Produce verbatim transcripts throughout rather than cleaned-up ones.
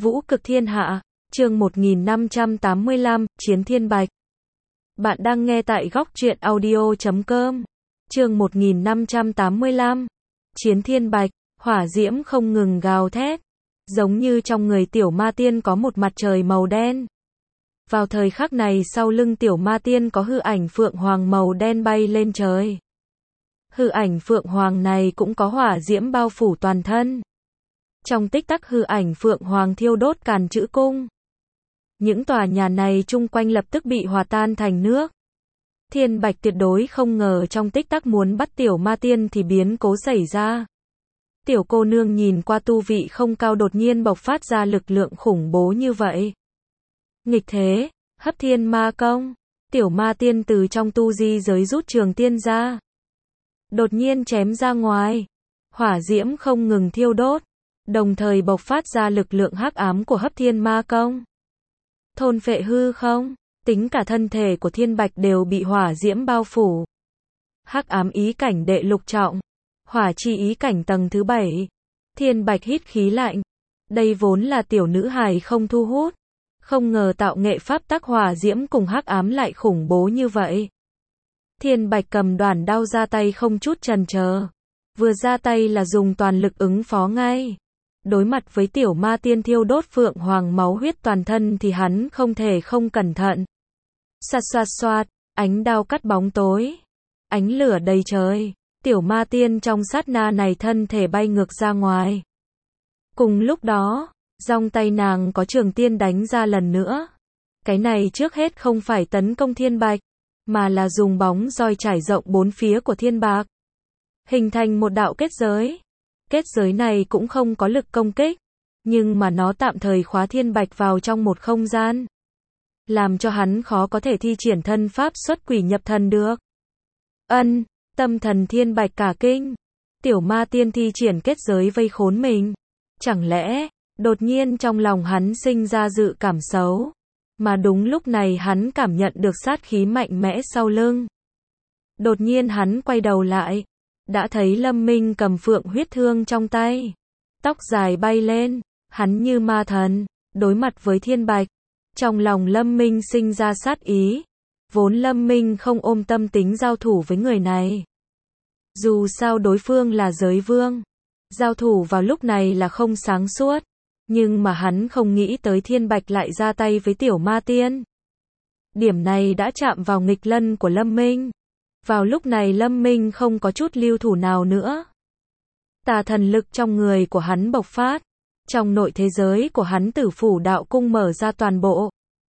Vũ cực thiên hạ, chương một nghìn năm trăm tám mươi lăm, Chiến Thiên Bạch. Bạn đang nghe tại góc truyện audio chấm com. Chương một nghìn năm trăm tám mươi lăm, Chiến Thiên Bạch. Hỏa diễm không ngừng gào thét, giống như trong người tiểu ma tiên có một mặt trời màu đen. Vào thời khắc này sau lưng tiểu ma tiên có hư ảnh phượng hoàng màu đen bay lên trời. Hư ảnh phượng hoàng này cũng có hỏa diễm bao phủ toàn thân. Trong tích tắc hư ảnh phượng hoàng thiêu đốt Càn Chữ Cung. Những tòa nhà này chung quanh lập tức bị hòa tan thành nước. Thiên Bạch tuyệt đối không ngờ trong tích tắc muốn bắt tiểu ma tiên thì biến cố xảy ra. Tiểu cô nương nhìn qua tu vị không cao đột nhiên bộc phát ra lực lượng khủng bố như vậy. Nghịch thế, hấp thiên ma công, tiểu ma tiên từ trong tu di giới rút trường tiên ra. Đột nhiên chém ra ngoài, hỏa diễm không ngừng thiêu đốt, đồng thời bộc phát ra lực lượng hắc ám của hấp thiên ma công. Thôn phệ hư không, tính cả thân thể của Thiên Bạch đều bị hỏa diễm bao phủ. Hắc ám ý cảnh đệ lục trọng, hỏa chi ý cảnh tầng thứ bảy. Thiên Bạch hít khí lạnh. Đây vốn là tiểu nữ hài không thu hút, không ngờ tạo nghệ pháp tắc hỏa diễm cùng hắc ám lại khủng bố như vậy. Thiên Bạch cầm đoản đao ra tay không chút chần chờ, vừa ra tay là dùng toàn lực ứng phó ngay. Đối mặt với tiểu ma tiên thiêu đốt phượng hoàng máu huyết toàn thân thì hắn không thể không cẩn thận. Xoạt xoạt xoạt, ánh đao cắt bóng tối, ánh lửa đầy trời, tiểu ma tiên trong sát na này thân thể bay ngược ra ngoài. Cùng lúc đó, dòng tay nàng có trường tiên đánh ra lần nữa. Cái này trước hết không phải tấn công Thiên Bạch, mà là dùng bóng roi trải rộng bốn phía của Thiên Bạch, hình thành một đạo kết giới. Kết giới này cũng không có lực công kích, nhưng mà nó tạm thời khóa Thiên Bạch vào trong một không gian, làm cho hắn khó có thể thi triển thân pháp xuất quỷ nhập thần được. Ân, tâm thần Thiên Bạch cả kinh, tiểu ma tiên thi triển kết giới vây khốn mình. Chẳng lẽ, đột nhiên trong lòng hắn sinh ra dự cảm xấu, mà đúng lúc này hắn cảm nhận được sát khí mạnh mẽ sau lưng. Đột nhiên hắn quay đầu lại, đã thấy Lâm Minh cầm phượng huyết thương trong tay, tóc dài bay lên, hắn như ma thần, đối mặt với Thiên Bạch. Trong lòng Lâm Minh sinh ra sát ý, vốn Lâm Minh không ôm tâm tính giao thủ với người này. Dù sao đối phương là giới vương, giao thủ vào lúc này là không sáng suốt, nhưng mà hắn không nghĩ tới Thiên Bạch lại ra tay với tiểu ma tiên. Điểm này đã chạm vào nghịch lân của Lâm Minh. Vào lúc này Lâm Minh không có chút lưu thủ nào nữa. Tà thần lực trong người của hắn bộc phát. Trong nội thế giới của hắn tử phủ đạo cung mở ra toàn bộ.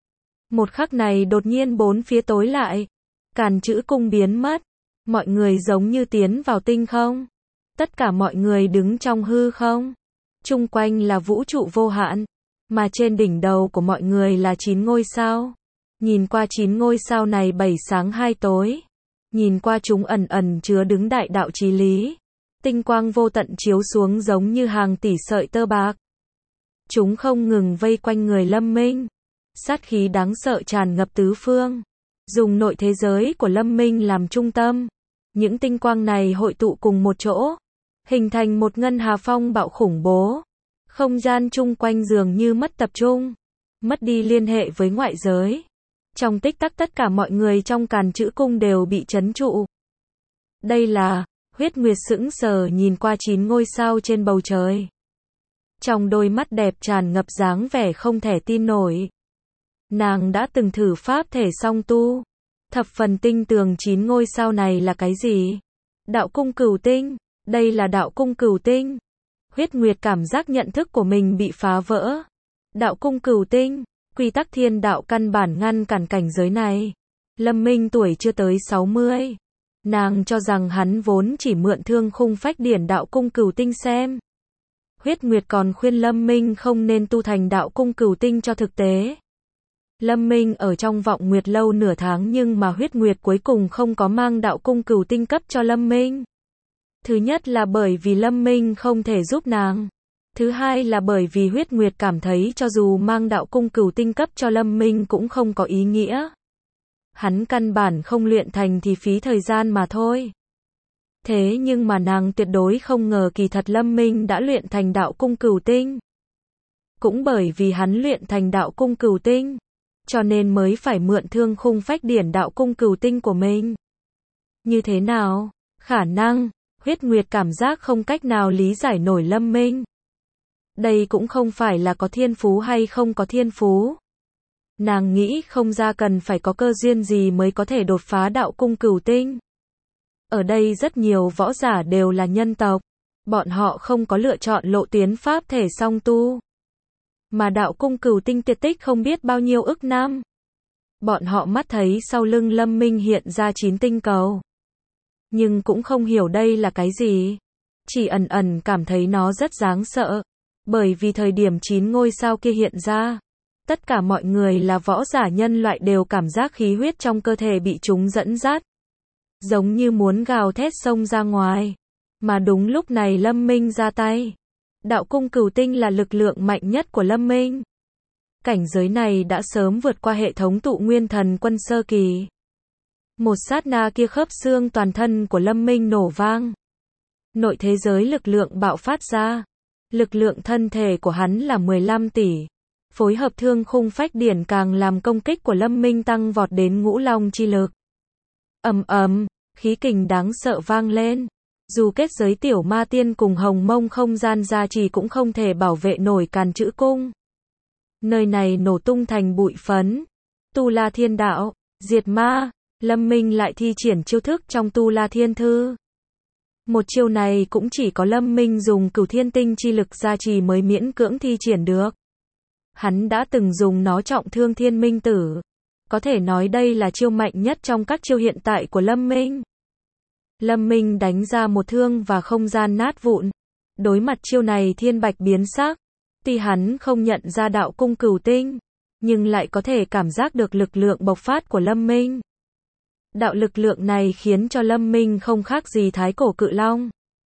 Một khắc này đột nhiên bốn phía tối lại. Càn Chữ Cung biến mất. Mọi người giống như tiến vào tinh không. Tất cả mọi người đứng trong hư không. Chung quanh là vũ trụ vô hạn. Mà trên đỉnh đầu của mọi người là chín ngôi sao. Nhìn qua chín ngôi sao này bảy sáng hai tối. Nhìn qua chúng ẩn ẩn chứa đứng đại đạo chí lý. Tinh quang vô tận chiếu xuống giống như hàng tỷ sợi tơ bạc. Chúng không ngừng vây quanh người Lâm Minh. Sát khí đáng sợ tràn ngập tứ phương. Dùng nội thế giới của Lâm Minh làm trung tâm. Những tinh quang này hội tụ cùng một chỗ, hình thành một ngân hà phong bạo khủng bố. Không gian chung quanh dường như mất tập trung, mất đi liên hệ với ngoại giới. Trong tích tắc tất cả mọi người trong Càn Chữ Cung đều bị trấn trụ. Đây là, Huyết Nguyệt sững sờ nhìn qua chín ngôi sao trên bầu trời. Trong đôi mắt đẹp tràn ngập dáng vẻ không thể tin nổi. Nàng đã từng thử pháp thể song tu. Thập phần tinh tường chín ngôi sao này là cái gì? Đạo cung cửu tinh. Đây là đạo cung cửu tinh. Huyết Nguyệt cảm giác nhận thức của mình bị phá vỡ. Đạo cung cửu tinh. Quy tắc thiên đạo căn bản ngăn cản cảnh giới này. Lâm Minh tuổi chưa tới sáu mươi. Nàng cho rằng hắn vốn chỉ mượn thương khung phách điển đạo cung cửu tinh xem. Huyết Nguyệt còn khuyên Lâm Minh không nên tu thành đạo cung cửu tinh cho thực tế. Lâm Minh ở trong vọng nguyệt lâu nửa tháng nhưng mà Huyết Nguyệt cuối cùng không có mang đạo cung cửu tinh cấp cho Lâm Minh. Thứ nhất là bởi vì Lâm Minh không thể giúp nàng. Thứ hai là bởi vì Huyết Nguyệt cảm thấy cho dù mang đạo cung cửu tinh cấp cho Lâm Minh cũng không có ý nghĩa. Hắn căn bản không luyện thành thì phí thời gian mà thôi. Thế nhưng mà nàng tuyệt đối không ngờ kỳ thật Lâm Minh đã luyện thành đạo cung cửu tinh. Cũng bởi vì hắn luyện thành đạo cung cửu tinh, cho nên mới phải mượn thương khung phách điển đạo cung cửu tinh của mình. Như thế nào? Khả năng, Huyết Nguyệt cảm giác không cách nào lý giải nổi Lâm Minh. Đây cũng không phải là có thiên phú hay không có thiên phú. Nàng nghĩ không ra cần phải có cơ duyên gì mới có thể đột phá đạo cung cửu tinh. Ở đây rất nhiều võ giả đều là nhân tộc. Bọn họ không có lựa chọn lộ tuyến pháp thể song tu. Mà đạo cung cửu tinh tiệt tích không biết bao nhiêu ức năm. Bọn họ mắt thấy sau lưng Lâm Minh hiện ra chín tinh cầu. Nhưng cũng không hiểu đây là cái gì. Chỉ ẩn ẩn cảm thấy nó rất đáng sợ. Bởi vì thời điểm chín ngôi sao kia hiện ra, tất cả mọi người là võ giả nhân loại đều cảm giác khí huyết trong cơ thể bị chúng dẫn dắt. Giống như muốn gào thét xông ra ngoài. Mà đúng lúc này Lâm Minh ra tay. Đạo cung cửu tinh là lực lượng mạnh nhất của Lâm Minh. Cảnh giới này đã sớm vượt qua hệ thống tụ nguyên thần quân sơ kỳ. Một sát na kia khớp xương toàn thân của Lâm Minh nổ vang. Nội thế giới lực lượng bạo phát ra. Lực lượng thân thể của hắn là mười lăm tỷ. Phối hợp thương khung phách điển càng làm công kích của Lâm Minh tăng vọt đến ngũ long chi lực. Ầm ầm, khí kình đáng sợ vang lên. Dù kết giới tiểu ma tiên cùng hồng mông không gian gia trì cũng không thể bảo vệ nổi càn chữ cung. Nơi này nổ tung thành bụi phấn. Tu La Thiên Đạo, diệt ma. Lâm Minh lại thi triển chiêu thức trong Tu La Thiên Thư. Một chiêu này cũng chỉ có Lâm Minh dùng cửu thiên tinh chi lực gia trì mới miễn cưỡng thi triển được. Hắn đã từng dùng nó trọng thương Thiên Minh Tử. Có thể nói đây là chiêu mạnh nhất trong các chiêu hiện tại của Lâm Minh. Lâm Minh đánh ra một thương và không gian nát vụn. Đối mặt chiêu này thiên bạch biến sắc. Tuy hắn không nhận ra đạo cung cửu tinh, nhưng lại có thể cảm giác được lực lượng bộc phát của Lâm Minh. Đạo lực lượng này khiến cho Lâm Minh không khác gì thái cổ cự long.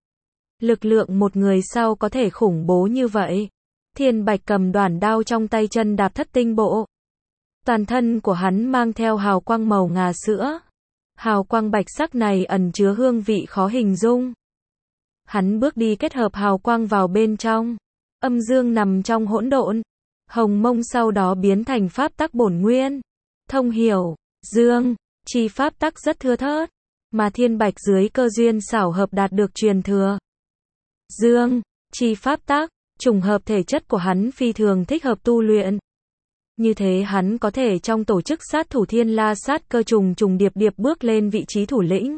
Lực lượng một người sau có thể khủng bố như vậy. Thiên bạch cầm đoản đao trong tay chân đạp thất tinh bộ. Toàn thân của hắn mang theo hào quang màu ngà sữa. Hào quang bạch sắc này ẩn chứa hương vị khó hình dung. Hắn bước đi kết hợp hào quang vào bên trong. Âm dương nằm trong hỗn độn. Hồng mông sau đó biến thành pháp tắc bổn nguyên. Thông hiểu, dương, chi pháp tắc rất thưa thớt. Mà thiên bạch dưới cơ duyên xảo hợp đạt được truyền thừa. Dương, chi pháp tắc, trùng hợp thể chất của hắn phi thường thích hợp tu luyện. Như thế hắn có thể trong tổ chức sát thủ thiên la sát cơ trùng trùng điệp điệp bước lên vị trí thủ lĩnh.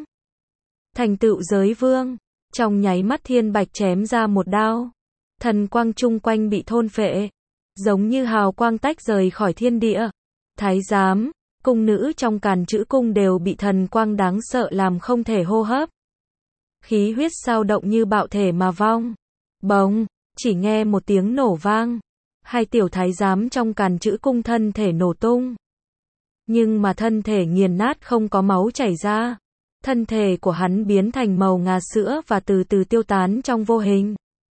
Thành tựu giới vương. Trong nháy mắt thiên bạch chém ra một đao. Thần quang chung quanh bị thôn phệ. Giống như hào quang tách rời khỏi thiên địa. Thái giám, cung nữ trong càn chữ cung đều bị thần quang đáng sợ làm không thể hô hấp. Khí huyết sao động như bạo thể mà vong. Bỗng, chỉ nghe một tiếng nổ vang. Hai tiểu thái giám trong càn chữ cung thân thể nổ tung. Nhưng mà thân thể nghiền nát không có máu chảy ra. Thân thể của hắn biến thành màu ngà sữa và từ từ tiêu tán trong vô hình.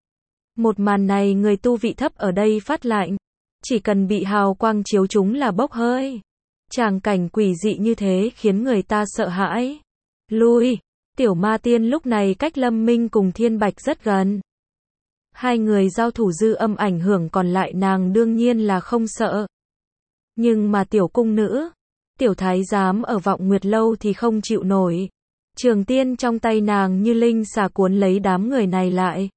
Một màn này người tu vị thấp ở đây phát lạnh. Chỉ cần bị hào quang chiếu chúng là bốc hơi. Tràng cảnh quỷ dị như thế khiến người ta sợ hãi. Lui, tiểu ma tiên lúc này cách Lâm Minh cùng thiên bạch rất gần. Hai người giao thủ dư âm ảnh hưởng còn lại nàng đương nhiên là không sợ. Nhưng mà tiểu cung nữ, tiểu thái giám ở vọng nguyệt lâu thì không chịu nổi. Trường tiên trong tay nàng như linh xà cuốn lấy đám người này lại.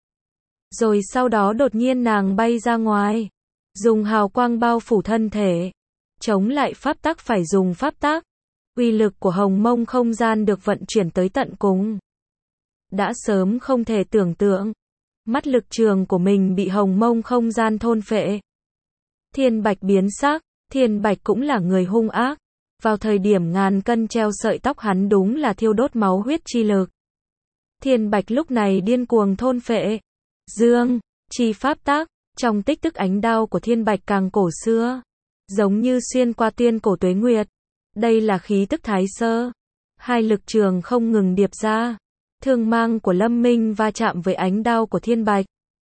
Rồi sau đó đột nhiên nàng bay ra ngoài. Dùng hào quang bao phủ thân thể. Chống lại pháp tắc phải dùng pháp tắc. Uy lực của hồng mông không gian được vận chuyển tới tận cùng. Đã sớm không thể tưởng tượng. Mắt lực trường của mình bị hồng mông không gian thôn phệ. Thiên bạch biến sắc. Thiên bạch cũng là người hung ác. Vào thời điểm ngàn cân treo sợi tóc hắn đúng là thiêu đốt máu huyết chi lực. Thiên bạch lúc này điên cuồng thôn phệ. Dương, chi pháp tắc. Trong tích tức ánh đao của thiên bạch càng cổ xưa. Giống như xuyên qua tiên cổ tuế nguyệt. Đây là khí tức thái sơ. Hai lực trường không ngừng điệp ra. Thương mang của Lâm Minh va chạm với ánh đao của thiên bạch.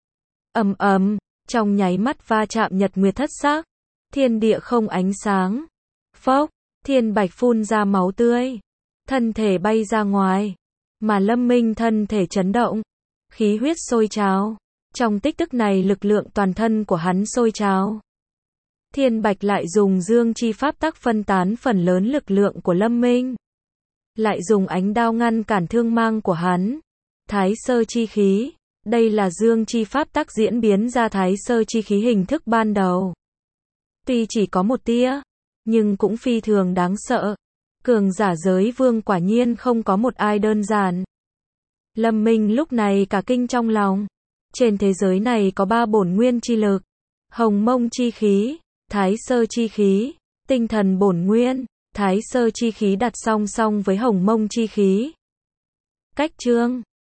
Ầm ầm, trong nháy mắt va chạm nhật nguyệt thất sắc. Thiên địa không ánh sáng. Phốc, thiên bạch phun ra máu tươi. Thân thể bay ra ngoài. Mà Lâm Minh thân thể chấn động. Khí huyết sôi trào. Trong tích tắc này lực lượng toàn thân của hắn sôi trào. Thiên Bạch lại dùng dương chi pháp tắc phân tán phần lớn lực lượng của Lâm Minh. Lại dùng ánh đao ngăn cản thương mang của hắn. Thái sơ chi khí. Đây là dương chi pháp tắc diễn biến ra thái sơ chi khí hình thức ban đầu. Tuy chỉ có một tia, nhưng cũng phi thường đáng sợ. Cường giả giới vương quả nhiên không có một ai đơn giản. Lâm Minh lúc này cả kinh trong lòng. Trên thế giới này có ba bổn nguyên chi lực. Hồng mông chi khí, thái sơ chi khí, tinh thần bổn nguyên. Thái sơ chi khí đặt song song với hồng mông chi khí. Cách chương